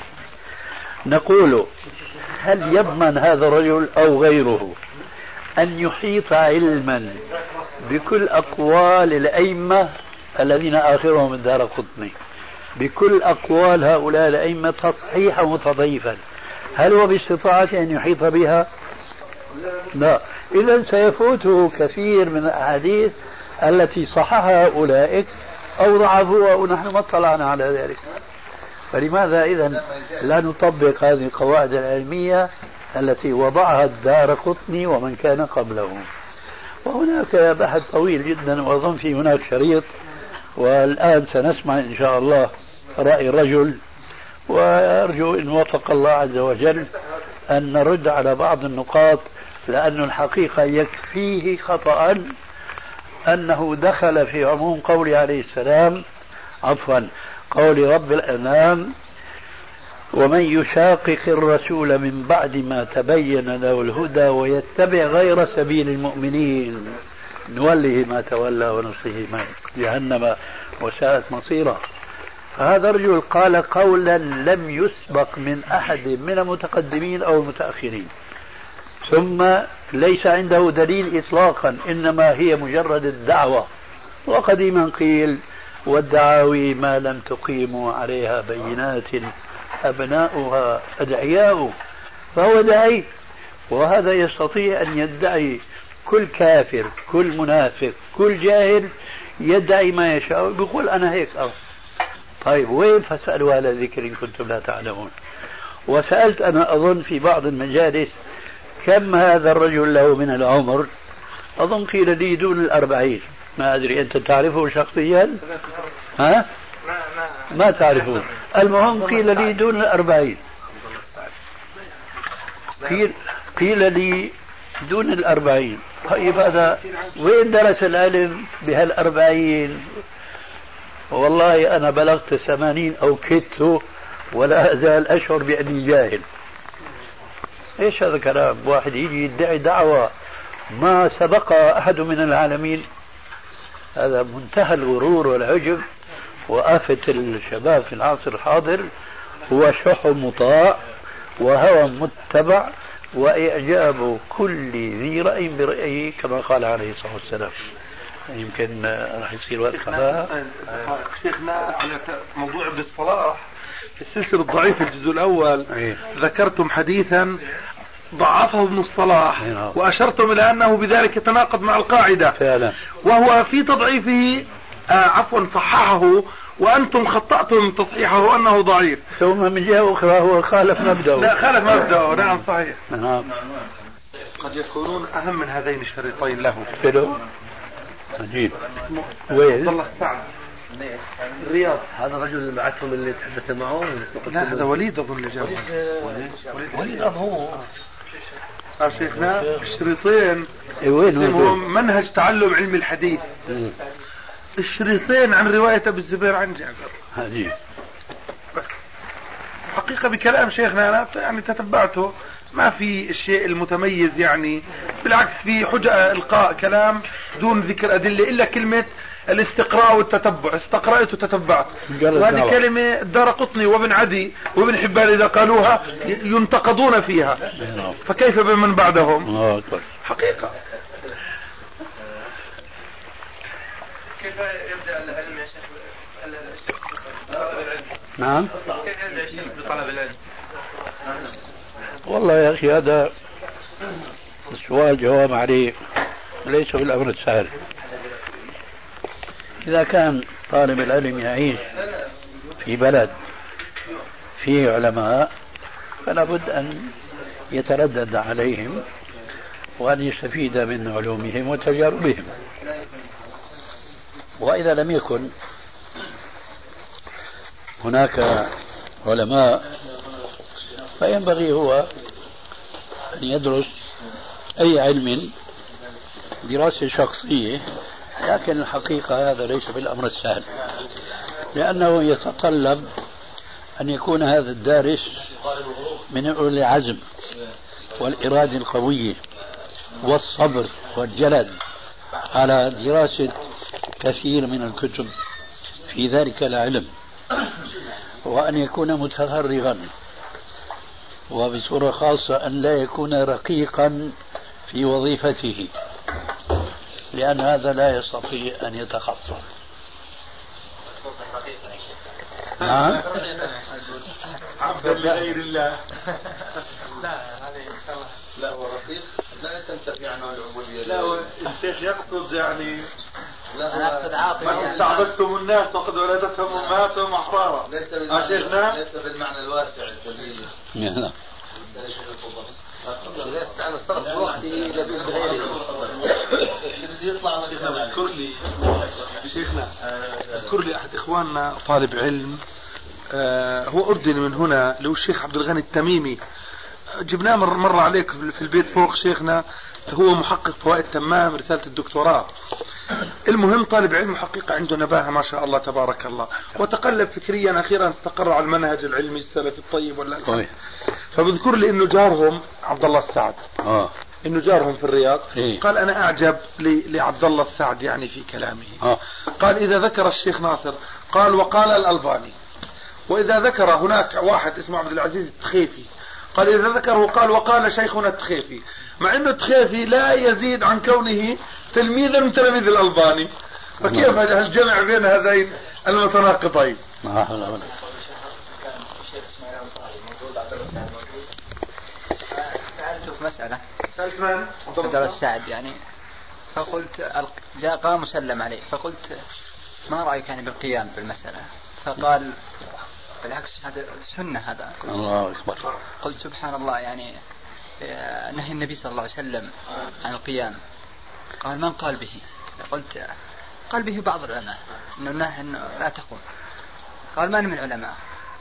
نقول: هل يضمن هذا الرجل أو غيره أن يحيط علما بكل أقوال الأئمة الذين آخرهم الدارقطني، بكل أقوال هؤلاء الأئمة تصحيحا وتضعيفا؟ هل هو باستطاعته أن يحيط بها؟ لا. إذن سيفوته كثير من الأحاديث التي صححها أولئك أو ضعفوها ونحن ما اطلعنا على ذلك. فلماذا إذن لا نطبق هذه القواعد العلمية التي وضعها الدارقطني ومن كان قبله؟ وهناك بحث طويل جدا، وأظن في هناك شريط، والآن سنسمع إن شاء الله رأي الرجل، وأرجو إن وفق الله عز وجل أن نرد على بعض النقاط، لأن الحقيقة يكفيه خطأ أنه دخل في عموم قول عليه السلام، عفوا قول رب الأنام: ومن يشاقق الرسول من بعد ما تبين له الهدى ويتبع غير سبيل المؤمنين نوله ما تولى ونصله ما جهنم وساءت مصيره. فهذا الرجل قال قولا لم يسبق من أحد من المتقدمين أو المتأخرين، ثم ليس عنده دليل إطلاقا، إنما هي مجرد الدعوة. وقديما قيل: والدعاوي ما لم تقيموا عليها بينات أبناؤها أدعياء. فهو داعي، وهذا يستطيع أن يدعي. كل كافر، كل منافق، كل جاهل يدعي ما يشاء، بيقول أنا هيك. طيب وين؟ فاسألوا أهل الذكر إن كنتم لا تعلمون. وسألت أنا أظن في بعض المجالس كم هذا الرجل له من العمر، أظن قيل لي دون 40. ما أدري، أنت تعرفه شخصيا؟ ها؟ ما تعرفون. المهم قيل لي دون 40. قيل لي دون 40. طيب هذا وين درس العلم بهال40؟ والله أنا بلغت 80 أو كدت ولا أزال أشعر بأني جاهل. إيش هذا كلام؟ واحد يجي يدعي دعوة ما سبق أحد من العالمين. هذا منتهى الغرور والعجب، وآفة الشباب في العصر الحاضر هو شح مطاع وهوى متبع وإعجاب كل ذي رأي برأيه كما قال عليه الصلاة والسلام. يمكن راح يصير وقت خلاها. شيخنا على موضوع ابن الصلاح في السلسلة الضعيفة الجزء الأول ذكرتم حديثا ضعفه ابن الصلاح وأشرتم إلى أنه بذلك يتناقض مع القاعدة فعلا. وهو في تضعيفه صححه وأنتم خطأتم تصحيحه أنه ضعيف. ثم من جهة أخرى هو خالف مبدأه. لا خالف مبدأه. نعم صحيح. نعم. قد يكونون أهم من هذين الشريطين له. عجيب. وين؟ والله السعد الرياض. هذا الرجل اللي بعثهم اللي تحدث معه؟ لا هذا وليد أظن اللي جابه. وليد هو. شيخنا الشريطين وين منهج تعلم علم الحديث. الشريطين عن رواية أبي الزبير عن جابر. عجيب. حقيقة بكلام شيخنا أنا يعني تتبعته ما في الشيء المتميز، يعني بالعكس في حجة إلقاء كلام دون ذكر أدلة إلا كلمة الاستقراء والتتبع. استقرأت وتتبعت، وهذه كلمة الدارقطني وابن عدي وابن حبان إذا قالوها ينتقدون فيها، فكيف بمن بعدهم؟ حقيقة. كيف يبدأ العلم يا شيخ؟ نعم. كيف يبدأ الشيخ بطلب العلم؟ والله يا أخي هذا السؤال جواب عليه ليس بالأمر السهل. إذا كان طالب العلم يعيش في بلد فيه علماء فلا بد أن يتردد عليهم وأن يستفيد من علومهم وتجاربهم. وإذا لم يكن هناك علماء فينبغي هو أن يدرس أي علم دراسة شخصية، لكن الحقيقة هذا ليس بالأمر السهل، لأنه يتطلب أن يكون هذا الدارس من أولي العزم والإرادة القوية والصبر والجلد على دراسة كثير من الكتب في ذلك العلم، وأن يكون متفرغا، وبصورة خاصة أن لا يكون رقيقا في وظيفته، لأن هذا لا يستطيع أن يتخصص. نعم. عبدا لغير الله. لا هذه إن شاء الله. لا هو رقيق لا تنتفي عنه العبودية. لا الشيخ يقصد يعني أنا أقصد عاطفة. ما استعبدتم الناس وقد ولدتهم أمهاتهم أحرارا. ليس بالمعنى الواسع الكبير. نعم. إذا استعمل الصرف بوقته لبيب غيره يطلع اذكر لي شيخنا، اذكر لي أحد إخواننا طالب علم هو أردني من هنا، له الشيخ عبد الغني التميمي، جبناه مرة عليك في البيت فوق شيخنا، هو محقق فوائد تمام رسالة الدكتوراه. المهم طالب علم حقيقة عنده نباهة ما شاء الله تبارك الله، وتقلب فكريا أخيرا استقر على المنهج العلمي السلفي الطيب ولا. فبذكر لي إنه جارهم عبد الله السعد، إنه جارهم في الرياض. قال أنا أعجب لعبد الله السعد يعني في كلامه. قال إذا ذكر الشيخ ناصر قال وقال الألباني، وإذا ذكر هناك واحد اسمه عبد العزيز التخيفي قال إذا ذكره قال وقال شيخنا التخيفي، مع أنه التخيفي لا يزيد عن كونه تلميذا من تلاميذ الألباني. فكيف الجمع بين هذين المتناقضين؟ سألته في مسألة. سألت من؟ عبد الله السعد يعني، فقلت جاء قام وسلم عليه، فقلت ما رأيك يعني بالقيام بالمسألة؟ فقال بالعكس هذا السنة هذا. الله أكبر. قلت سبحان الله يعني نهي النبي صلى الله عليه وسلم عن القيام. قال من قال به؟ قلت قال به بعض العلماء إنه لا تقوم. قال ما من العلماء.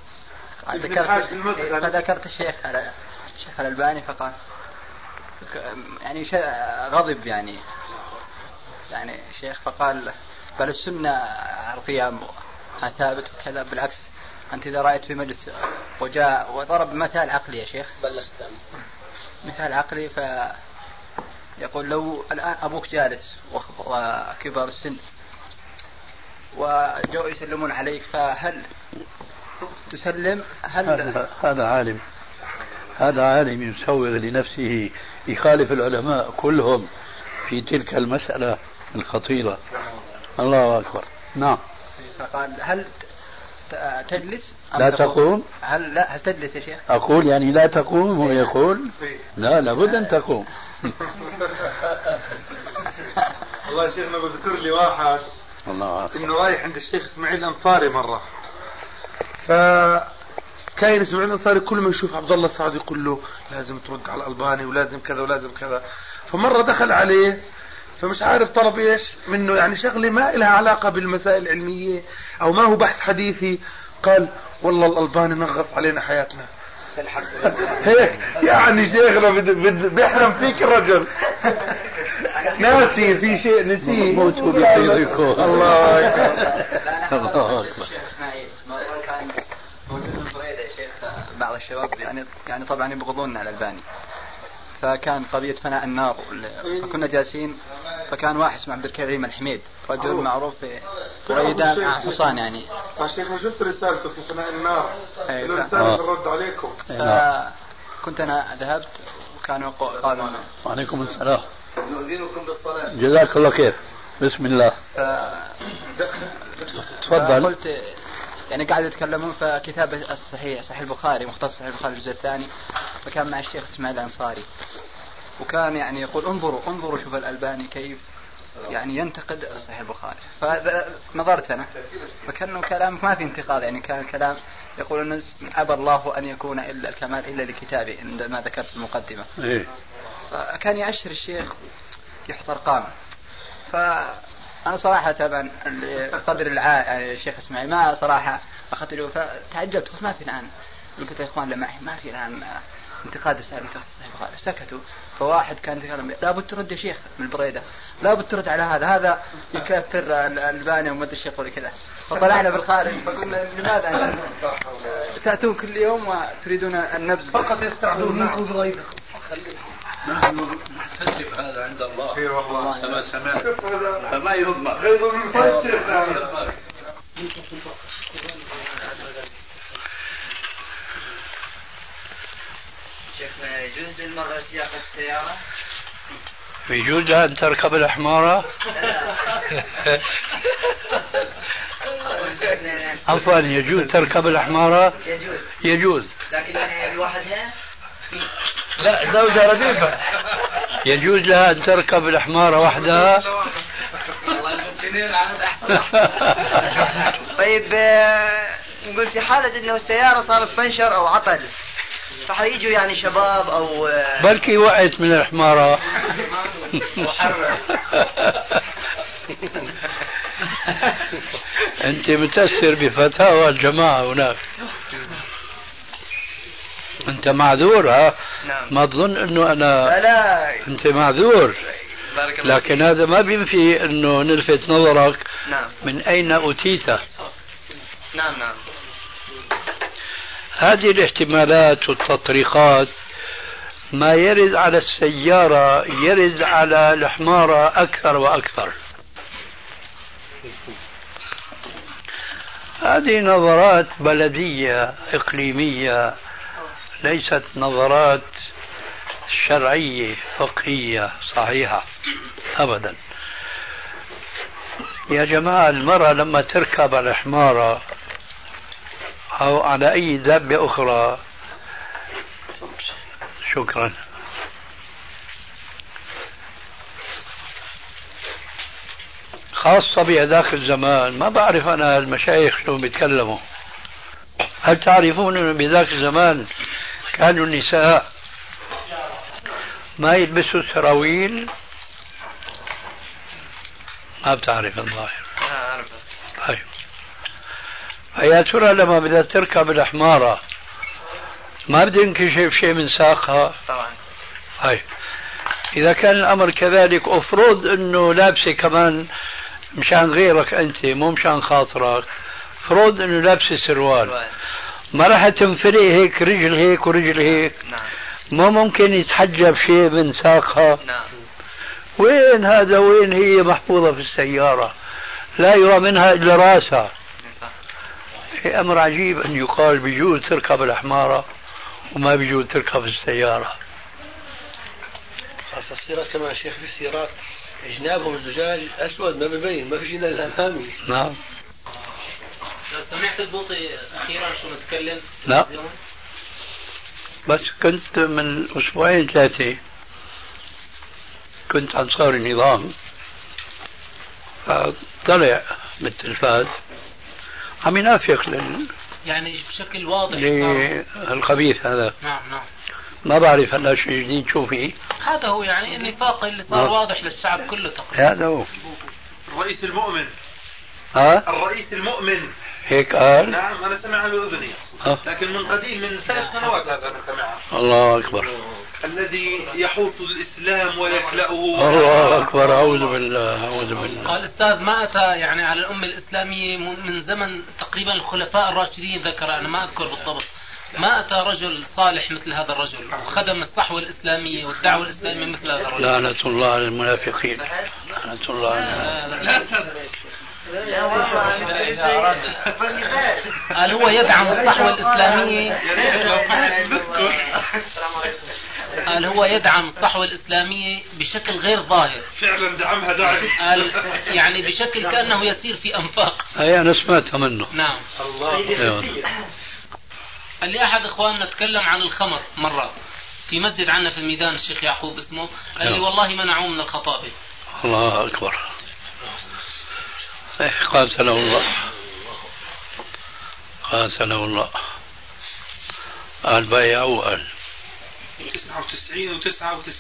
فذكرت الشيخ الألباني فقال يعني غضب يعني الشيخ فقال بل السنة القيام ثابت وكذا، بالعكس أنت إذا رأيت في مجلس وجاء وضرب مثال عقلي يا شيخ، مثال عقلي فيقول لو الآن أبوك جالس وكبار السن وجاءوا يسلمون عليك فهل تسلم؟ هذا عالم يسوغ لنفسه يخالف العلماء كلهم في تلك المسألة الخطيرة. الله أكبر. نعم. فقال هل تجلس لا تقوم؟ هل تجلس يا شيخ؟ أقول يعني لا تقوم، هو يقول لا لابد أن تقوم. والله يا شيخنا بذكر لي واحد إنه رايح عند الشيخ إسماعيل الأنصاري مرة، فكاين إسماعيل الأنصاري كل ما يشوف عبد الله السعد يقول له لازم ترد على الألباني ولازم كذا ولازم كذا. فمرة دخل عليه فمش عارف طلب ايش منه، يعني شغله ما لها علاقة بالمسائل العلمية او ما هو بحث حديثي. قال والله الألباني نغص علينا حياتنا. هيك يعني شيخنا بيحرم فيك الرجل، ناسي في شيء نسيه. موتوا بحيضكم. الله أكبر. كان موجود من بريدة يا شيخ بعض الشباب يعني طبعا يبغضون على الألباني، فكان قضية فناء النار، فكنا جالسين فكان واحد اسمه عبد الكريم الحميد رجل معروف في بريدة مع حصان يعني. الشيخ ما شفت رسالته في فناء النار رسالة الرد عليكم. كنت أنا ذهبت وكانوا قالوا وعليكم السلام نؤذنكم بالصلاة. جزاك الله خير. بسم الله. تفضل. قلت يعني قاعد يتكلمون في كتاب الصحيح صحيح البخاري، مختصر صحيح البخاري الجزء الثاني، فكان مع الشيخ اسماعيل الأنصاري وكان يعني يقول انظروا شوف الألباني كيف يعني ينتقد صحيح البخاري. فنظرت أنا فكانه كلام ما في انتقاد، يعني كان الكلام يقول أن أبى الله أن يكون إلا الكمال إلا لكتابه عندما ذكرت في المقدمة. فكان يأشر الشيخ يحضر قام. أنا صراحة طبعا قدر يعني الشيخ اسماعيل ما صراحة أخذت له فتعجبت قلت ما في الآن، قلت يا إخوان معي ما في الآن انتقاد رسالة صحيح البخاري. سكتوا. فواحد كان يتكلم لابد ترد يا شيخ من البريدة، لابد ترد على هذا يكفر الألباني وما أدري يقول كذا. فطلعنا بالخارج فقلنا لماذا تأتون كل يوم وتريدون النبذ فقط يستعدون منكم بغيره. نحن نحتسب هذا عند الله كما سمعت فما يهمك. غيظ من فجر. شيخنا يجوز للمرأة سياقة السيارة؟ يجوز أن تركب الحمارة؟ عفوا يجوز تركب الحمارة؟ يجوز. لكن يعني لوحدها؟ لا زوجة رديفة. يجوز لها أن تركب الحمارة وحدها؟ طيب نقول في حالة انه السيارة صارت فنشر او عطل فحيجوا يعني شباب او بلكي وقعت من الحمارة. انت متأثر بفتاوى الجماعة هناك. انت معذور. ها ما تظن انه انا لا. انت معذور لكن هذا ما بينفي انه نلفت نظرك. نعم. من اين اتيت. نعم. هذه الاحتمالات والتطريقات ما يرد على السيارة يرد على الحمارة أكثر وأكثر. هذه نظرات بلدية إقليمية ليست نظرات شرعية فقهية صحيحة أبدا. يا جماعة المرأة لما تركب على الحمارة أو على أي دابة أخرى شكرا خاصة بهذاك الزمان ما بعرف أنا المشايخ شلون بيتكلموا. هل تعرفون أنه بهذاك الزمان كانوا النساء ما يلبسوا سراويل؟ ما بتعرف الظاهر. أعرف. طيب يا ترى لما بدها تركب الحمارة ما بده ينكشف شيء من ساقها؟ طبعا. هاي إذا كان الأمر كذلك أفرض أنه لابسة كمان مشان غيرك أنت مو مشان خاطرك، فرض أنه لابسة سروال ما راح تنفرق هيك رجل هيك ورجل هيك. نعم. ما ممكن يتحجب شيء من ساقها. نعم. وين هذا؟ وين هي محفوظة في السيارة لا يرى منها إلا راسها. أمر عجيب أن يقال بيجوز تركب الحمارة وما بيجوز تركب السيارة. السيارات كمان شيخ في السيارات جنابهم الزجاج أسود ما ببين، ما في إلا الأمامي. نعم. سمعت البوطي أخيرا شو نتكلم؟ لا بس كنت من أسبوعين ثلاثة كنت أنصار النظام، فطلع بالتلفاز عم ينافق يعني بشكل واضح الخبيث هذا. نعم. ما بعرف هلا شيء جديد شو فيه. هذا هو يعني النفاق اللي صار واضح للشعب كله تقريبا. هذا هو الرئيس المؤمن. الرئيس المؤمن هيك قال. نعم أنا سمعها بأذني. لكن من قديم من 3 سنوات هذا أنا سمعها. الله أكبر. الذي يحوط الإسلام ويكلأه. الله أكبر. أعوذ بالله أعوذ بالله. قال الأستاذ ما أتى يعني على الأمة الإسلامية من زمن تقريبا الخلفاء الراشدين، ذكر أنا ما أذكر بالضبط، ما أتى رجل صالح مثل هذا الرجل وخدم الصحوة الإسلامية والدعوة الإسلامية مثل هذا الرجل. لعنة الله على المنافقين. لعنة الله على قال هو يدعم الصحوة الإسلامية. قال هو يدعم الصحوة الإسلامية بشكل غير ظاهر. فعلا دعمها دعم. قال يعني بشكل كأنه يسير في أنفاق. هي أنا سمعتها منه. نعم. الله. قال لي أحد إخواننا تكلم عن الخمر مرة في مسجد عنا في الميدان، الشيخ يعقوب اسمه، قال لي والله منعوه من الخطابة. الله أكبر. قاتله الله قاتله الله. قال بايعوا قال 99 و9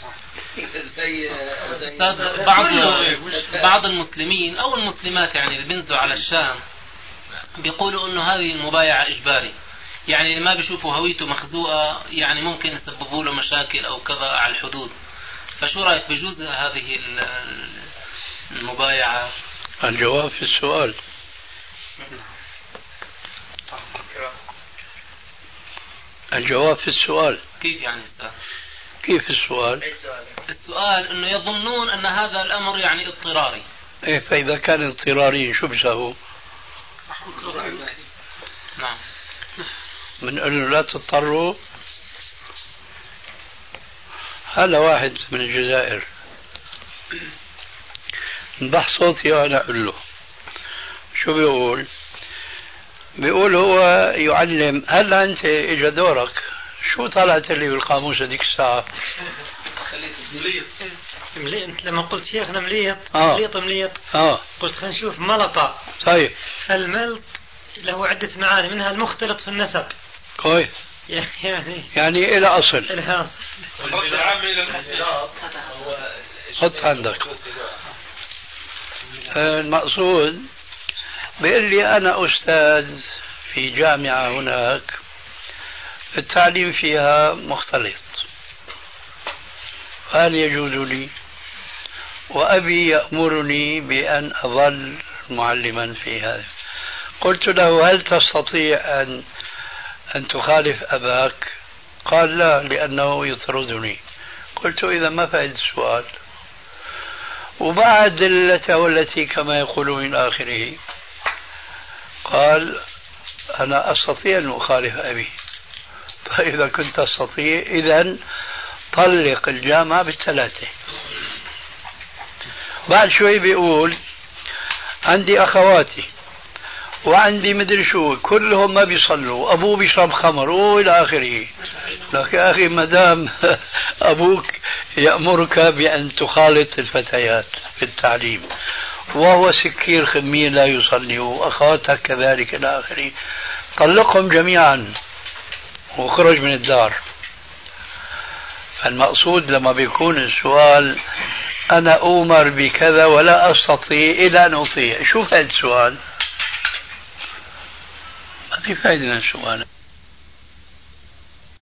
أستاذ بعض المسلمين أو المسلمات يعني اللي بينزلوا على الشام بيقولوا إنه هذه المبايعة إجباري، يعني ما بيشوفوا هويته مخزوقة يعني ممكن يسببوا له مشاكل أو كذا على الحدود. فشو رأيك بجوز هذه المبايعة؟ الجواب في السؤال. الجواب في السؤال. كيف يعني أستاذ؟ كيف السؤال؟ السؤال انه يظنون ان هذا الامر يعني اضطراري. ايه فاذا كان اضطراري شو بيساووا؟ نعم. بنقول له لا تضطروا. هلا واحد من الجزائر انبح صوتي وانا اقول له شو بيقول؟ بيقول هو يعلم. هلا انت اجى دورك شو طلعت لي بالقاموس هذيك الساعة؟ مليط. لما قلت شيخنا مليط مليط قلت خلينا نشوف ملطة. طيب الملط له عدة معاني منها المختلط في النسب. كويس. يعني إلى أصل. إلى أصل. حط عندك. المقصود بيقول لي أنا أستاذ في جامعة هناك التعليم فيها مختلط، هل يجوز لي؟ وأبي يأمرني بأن أظل معلما في هذا. قلت له هل تستطيع أن تخالف أباك؟ قال لا لأنه يطردني. قلت إذا ما فائدة السؤال. وبعد والتي كما يقولون إلى آخره قال أنا أستطيع أن أخالف أبي. فإذا كنت تستطيع إذن طلق الجامعة بالثلاثة. بعد شوي بيقول عندي أخواتي وعندي مدري شو كلهم ما بيصلوا، أبوه بيشرب خمر وإلى آخره. لك يا أخي مدام أبوك يأمرك بأن تخالط الفتيات في التعليم وهو سكير خمير لا يصلي وأخواتك كذلك إلى آخره، طلقهم جميعا وخرج من الدار. المقصود لما بيكون السؤال أنا أؤمر بكذا ولا أستطيع إلا أن أطيع، شو هذا السؤال؟ في فائدة من السؤال.